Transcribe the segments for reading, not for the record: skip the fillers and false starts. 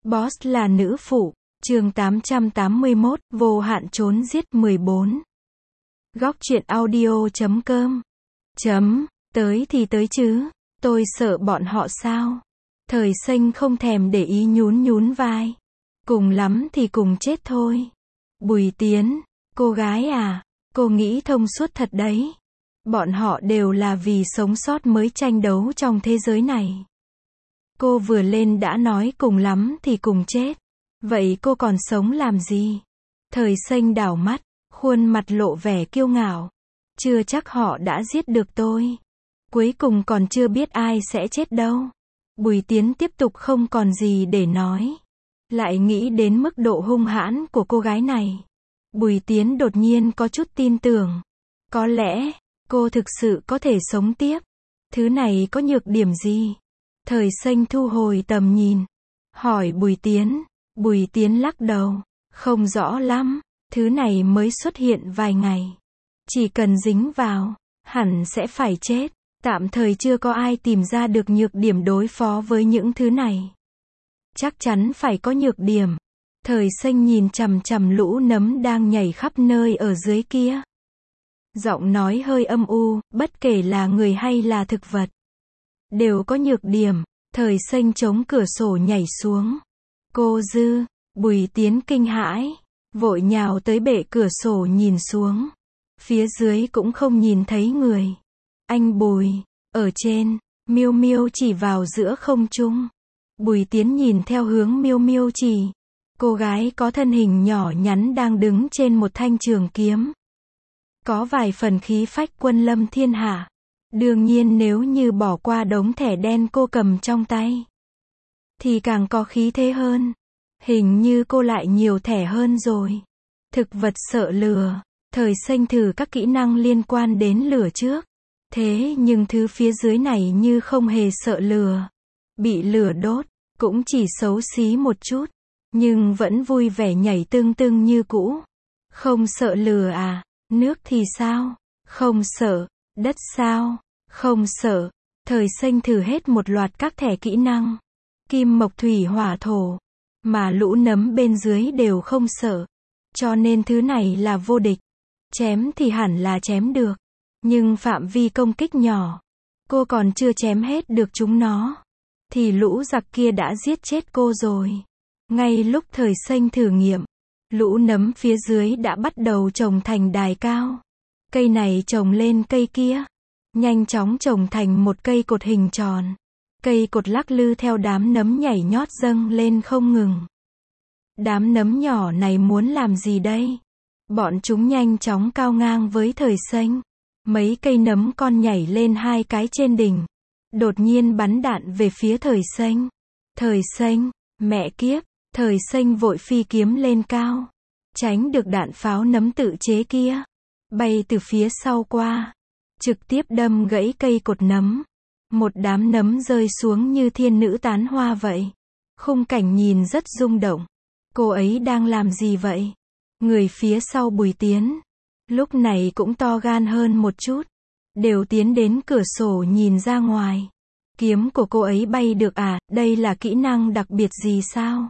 Boss là nữ phụ. Chương 881, vô hạn trốn giết 14. Góc truyện audio.com. Tới thì tới chứ. Tôi sợ bọn họ sao? Thời Xanh không thèm để ý nhún vai. Cùng lắm thì cùng chết thôi. Bùi Tiến, cô gái à, cô nghĩ thông suốt thật đấy. Bọn họ đều là vì sống sót mới tranh đấu trong thế giới này. Cô vừa lên đã nói cùng lắm thì cùng chết. Vậy cô còn sống làm gì? Thời Xanh đảo mắt, khuôn mặt lộ vẻ kiêu ngạo. Chưa chắc họ đã giết được tôi. Cuối cùng còn chưa biết ai sẽ chết đâu. Bùi Tiến tiếp tục không còn gì để nói. Lại nghĩ đến mức độ hung hãn của cô gái này. Bùi Tiến đột nhiên có chút tin tưởng. Có lẽ, cô thực sự có thể sống tiếp. Thứ này có nhược điểm gì? Thời Xanh thu hồi tầm nhìn. Hỏi Bùi Tiến. Bùi Tiến lắc đầu. Không rõ lắm. Thứ này mới xuất hiện vài ngày. Chỉ cần dính vào, hẳn sẽ phải chết. Tạm thời chưa có ai tìm ra được nhược điểm đối phó với những thứ này. Chắc chắn phải có nhược điểm. Thời Xanh nhìn chằm chằm lũ nấm đang nhảy khắp nơi ở dưới kia. Giọng nói hơi âm u, bất kể là người hay là thực vật. Đều có nhược điểm. Thời Xanh chống cửa sổ nhảy xuống. Cô Dư, Bùi Tiến kinh hãi. Vội nhào tới bệ cửa sổ nhìn xuống. Phía dưới cũng không nhìn thấy người. Anh Bùi, ở trên, Miêu Miêu chỉ vào giữa không trung. Bùi Tiến nhìn theo hướng Miêu Miêu chỉ. Cô gái có thân hình nhỏ nhắn đang đứng trên một thanh trường kiếm. Có vài phần khí phách quân lâm thiên hạ. Đương nhiên nếu như bỏ qua đống thẻ đen cô cầm trong tay, thì càng có khí thế hơn. Hình như cô lại nhiều thẻ hơn rồi. Thực vật sợ lửa. Thời Xanh thử các kỹ năng liên quan đến lửa trước. Thế nhưng thứ phía dưới này như không hề sợ lửa. Bị lửa đốt, cũng chỉ xấu xí một chút. Nhưng vẫn vui vẻ nhảy tưng tưng như cũ. Không sợ lửa à? Nước thì sao? Không sợ. Đất sao? Không sợ. Thời Xanh thử hết một loạt các thẻ kỹ năng. Kim mộc thủy hỏa thổ. Mà lũ nấm bên dưới đều không sợ. Cho nên thứ này là vô địch. Chém thì hẳn là chém được. Nhưng phạm vi công kích nhỏ. Cô còn chưa chém hết được chúng nó. Thì lũ giặc kia đã giết chết cô rồi. Ngay lúc Thời Xanh thử nghiệm, lũ nấm phía dưới đã bắt đầu trồng thành đài cao. Cây này trồng lên cây kia. Nhanh chóng trồng thành một cây cột hình tròn. Cây cột lắc lư theo đám nấm nhảy nhót dâng lên không ngừng. Đám nấm nhỏ này muốn làm gì đây? Bọn chúng nhanh chóng cao ngang với Thời Xanh. Mấy cây nấm con nhảy lên hai cái trên đỉnh. Đột nhiên bắn đạn về phía Thời Xanh. Thời Xanh, mẹ kiếp, Thời Xanh vội phi kiếm lên cao. Tránh được đạn pháo nấm tự chế kia. Bay từ phía sau qua. Trực tiếp đâm gãy cây cột nấm. Một đám nấm rơi xuống như thiên nữ tán hoa vậy. Khung cảnh nhìn rất rung động. Cô ấy đang làm gì vậy? Người phía sau Bùi Tiến lúc này cũng to gan hơn một chút. Đều tiến đến cửa sổ nhìn ra ngoài. Kiếm của cô ấy bay được à? Đây là kỹ năng đặc biệt gì sao?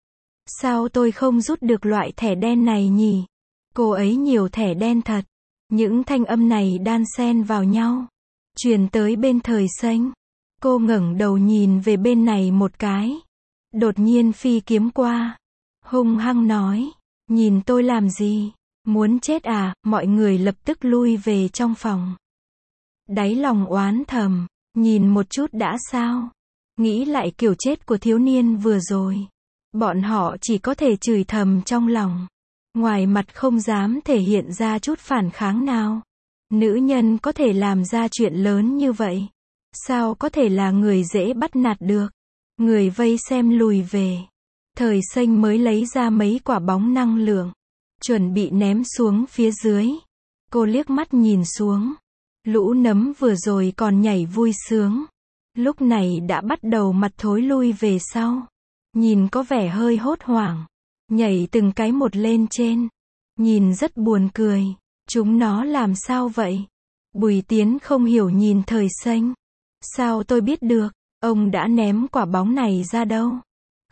Sao tôi không rút được loại thẻ đen này nhỉ? Cô ấy nhiều thẻ đen thật. Những thanh âm này đan xen vào nhau. Truyền tới bên Thời Xanh. Cô ngẩng đầu nhìn về bên này một cái. Đột nhiên phi kiếm qua. Hung hăng nói. Nhìn tôi làm gì? Muốn chết à? Mọi người lập tức lui về trong phòng. Đáy lòng oán thầm. Nhìn một chút đã sao? Nghĩ lại kiểu chết của thiếu niên vừa rồi. Bọn họ chỉ có thể chửi thầm trong lòng. Ngoài mặt không dám thể hiện ra chút phản kháng nào. Nữ nhân có thể làm ra chuyện lớn như vậy. Sao có thể là người dễ bắt nạt được? Người vây xem lùi về. Thời Xanh mới lấy ra mấy quả bóng năng lượng. Chuẩn bị ném xuống phía dưới. Cô liếc mắt nhìn xuống. Lũ nấm vừa rồi còn nhảy vui sướng. Lúc này đã bắt đầu mặt thối lui về sau. Nhìn có vẻ hơi hốt hoảng. Nhảy từng cái một lên trên. Nhìn rất buồn cười. Chúng nó làm sao vậy? Bùi Tiến không hiểu nhìn Thời Xanh. Sao tôi biết được? Ông đã ném quả bóng này ra đâu?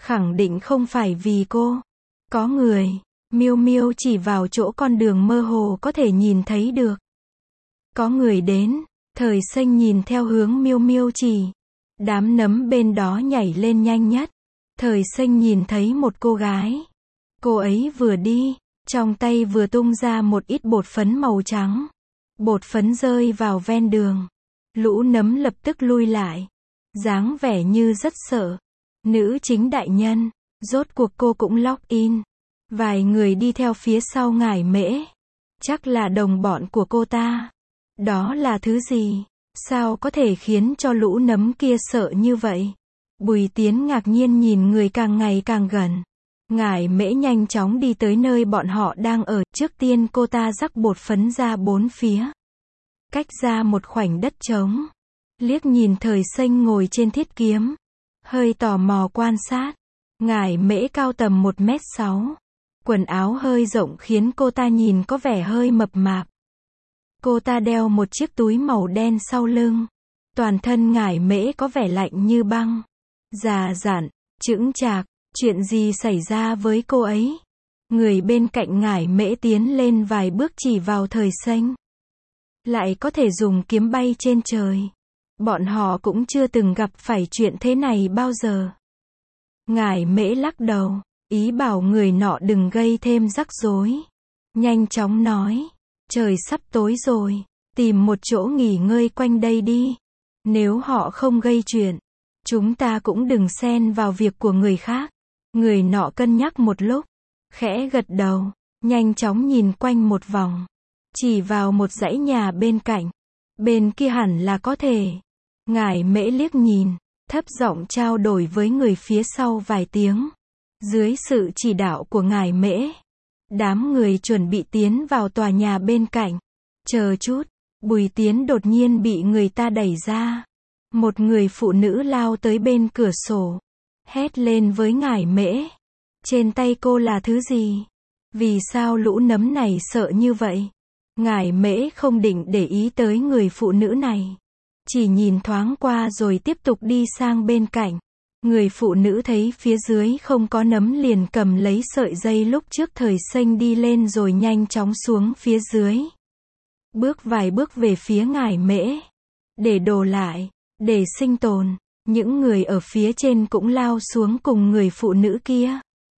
Khẳng định không phải vì cô. Có người. Miêu Miêu chỉ vào chỗ con đường mơ hồ có thể nhìn thấy được. Có người đến. Thời Xanh nhìn theo hướng Miêu Miêu chỉ. Đám nấm bên đó nhảy lên nhanh nhất. Thời Xanh nhìn thấy một cô gái. Cô ấy vừa đi, trong tay vừa tung ra một ít bột phấn màu trắng. Bột phấn rơi vào ven đường. Lũ nấm lập tức lui lại. Dáng vẻ như rất sợ. Nữ chính đại nhân. Rốt cuộc cô cũng log in. Vài người đi theo phía sau Ngải Mễ. Chắc là đồng bọn của cô ta. Đó là thứ gì? Sao có thể khiến cho lũ nấm kia sợ như vậy? Bùi Tiến ngạc nhiên nhìn người càng ngày càng gần. Ngải Mễ nhanh chóng đi tới nơi bọn họ đang ở. Trước tiên cô ta rắc bột phấn ra bốn phía. Cách ra một khoảnh đất trống. Liếc nhìn Thời Xanh ngồi trên thiết kiếm. Hơi tò mò quan sát. Ngải Mễ cao tầm 1m6. Quần áo hơi rộng khiến cô ta nhìn có vẻ hơi mập mạp. Cô ta đeo một chiếc túi màu đen sau lưng. Toàn thân Ngải Mễ có vẻ lạnh như băng. Già dặn, chững chạc, chuyện gì xảy ra với cô ấy? Người bên cạnh Ngải Mễ tiến lên vài bước chỉ vào Thời Xanh. Lại có thể dùng kiếm bay trên trời. Bọn họ cũng chưa từng gặp phải chuyện thế này bao giờ. Ngải Mễ lắc đầu, ý bảo người nọ đừng gây thêm rắc rối. Nhanh chóng nói, trời sắp tối rồi, tìm một chỗ nghỉ ngơi quanh đây đi. Nếu họ không gây chuyện, chúng ta cũng đừng xen vào việc của người khác. Người nọ cân nhắc một lúc, khẽ gật đầu, nhanh chóng nhìn quanh một vòng. Chỉ vào một dãy nhà bên cạnh. Bên kia hẳn là có thể. Ngải Mễ liếc nhìn, thấp giọng trao đổi với người phía sau vài tiếng. Dưới sự chỉ đạo của Ngải Mễ, đám người chuẩn bị tiến vào tòa nhà bên cạnh. Chờ chút, Bùi Tiến đột nhiên bị người ta đẩy ra. Một người phụ nữ lao tới bên cửa sổ. Hét lên với Ngải Mễ. Trên tay cô là thứ gì? Vì sao lũ nấm này sợ như vậy? Ngải Mễ không định để ý tới người phụ nữ này. Chỉ nhìn thoáng qua rồi tiếp tục đi sang bên cạnh. Người phụ nữ thấy phía dưới không có nấm liền cầm lấy sợi dây lúc trước Thời Xanh đi lên rồi nhanh chóng xuống phía dưới. Bước vài bước về phía Ngải Mễ. Để đồ lại, để sinh tồn. Những người ở phía trên cũng lao xuống cùng người phụ nữ kia.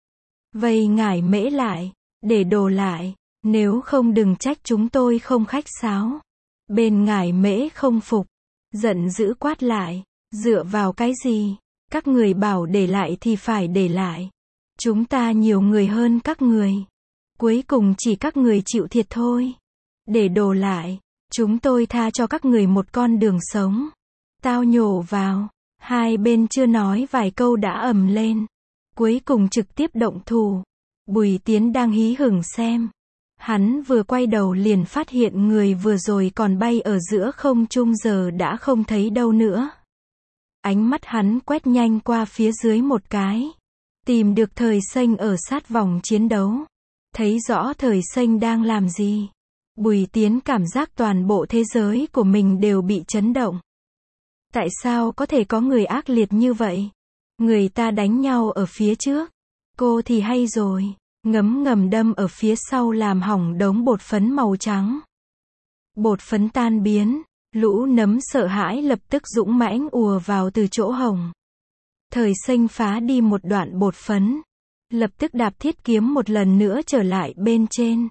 Vây Ngải Mễ lại, để đồ lại. Nếu không đừng trách chúng tôi không khách sáo. Bên Ngải Mễ không phục. Giận dữ quát lại. Dựa vào cái gì? Các người bảo để lại thì phải để lại. Chúng ta nhiều người hơn các người. Cuối cùng chỉ các người chịu thiệt thôi. Để đồ lại. Chúng tôi tha cho các người một con đường sống. Tao nhổ vào. Hai bên chưa nói vài câu đã ầm lên. Cuối cùng trực tiếp động thủ. Bùi Tiến đang hí hửng xem. Hắn vừa quay đầu liền phát hiện người vừa rồi còn bay ở giữa không trung giờ đã không thấy đâu nữa. Ánh mắt hắn quét nhanh qua phía dưới một cái. Tìm được Thời Xanh ở sát vòng chiến đấu. Thấy rõ Thời Xanh đang làm gì. Bùi Tiến cảm giác toàn bộ thế giới của mình đều bị chấn động. Tại sao có thể có người ác liệt như vậy? Người ta đánh nhau ở phía trước. Cô thì hay rồi. Ngấm đâm ở phía sau làm hỏng đống bột phấn màu trắng. Bột phấn tan biến. Lũ nấm sợ hãi lập tức dũng mãnh ùa vào từ chỗ hổng. Thời Xanh phá đi một đoạn bột phấn. Lập tức đạp thiết kiếm một lần nữa trở lại bên trên.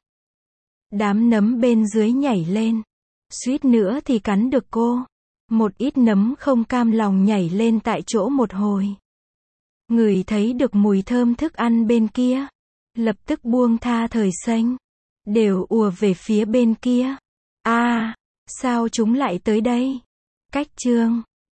Đám nấm bên dưới nhảy lên. Suýt nữa thì cắn được cô. Một ít nấm không cam lòng nhảy lên tại chỗ một hồi. Người thấy được mùi thơm thức ăn bên kia. Lập tức buông tha Thời Xanh. Đều ùa về phía bên kia. À, sao chúng lại tới đây? Cách chương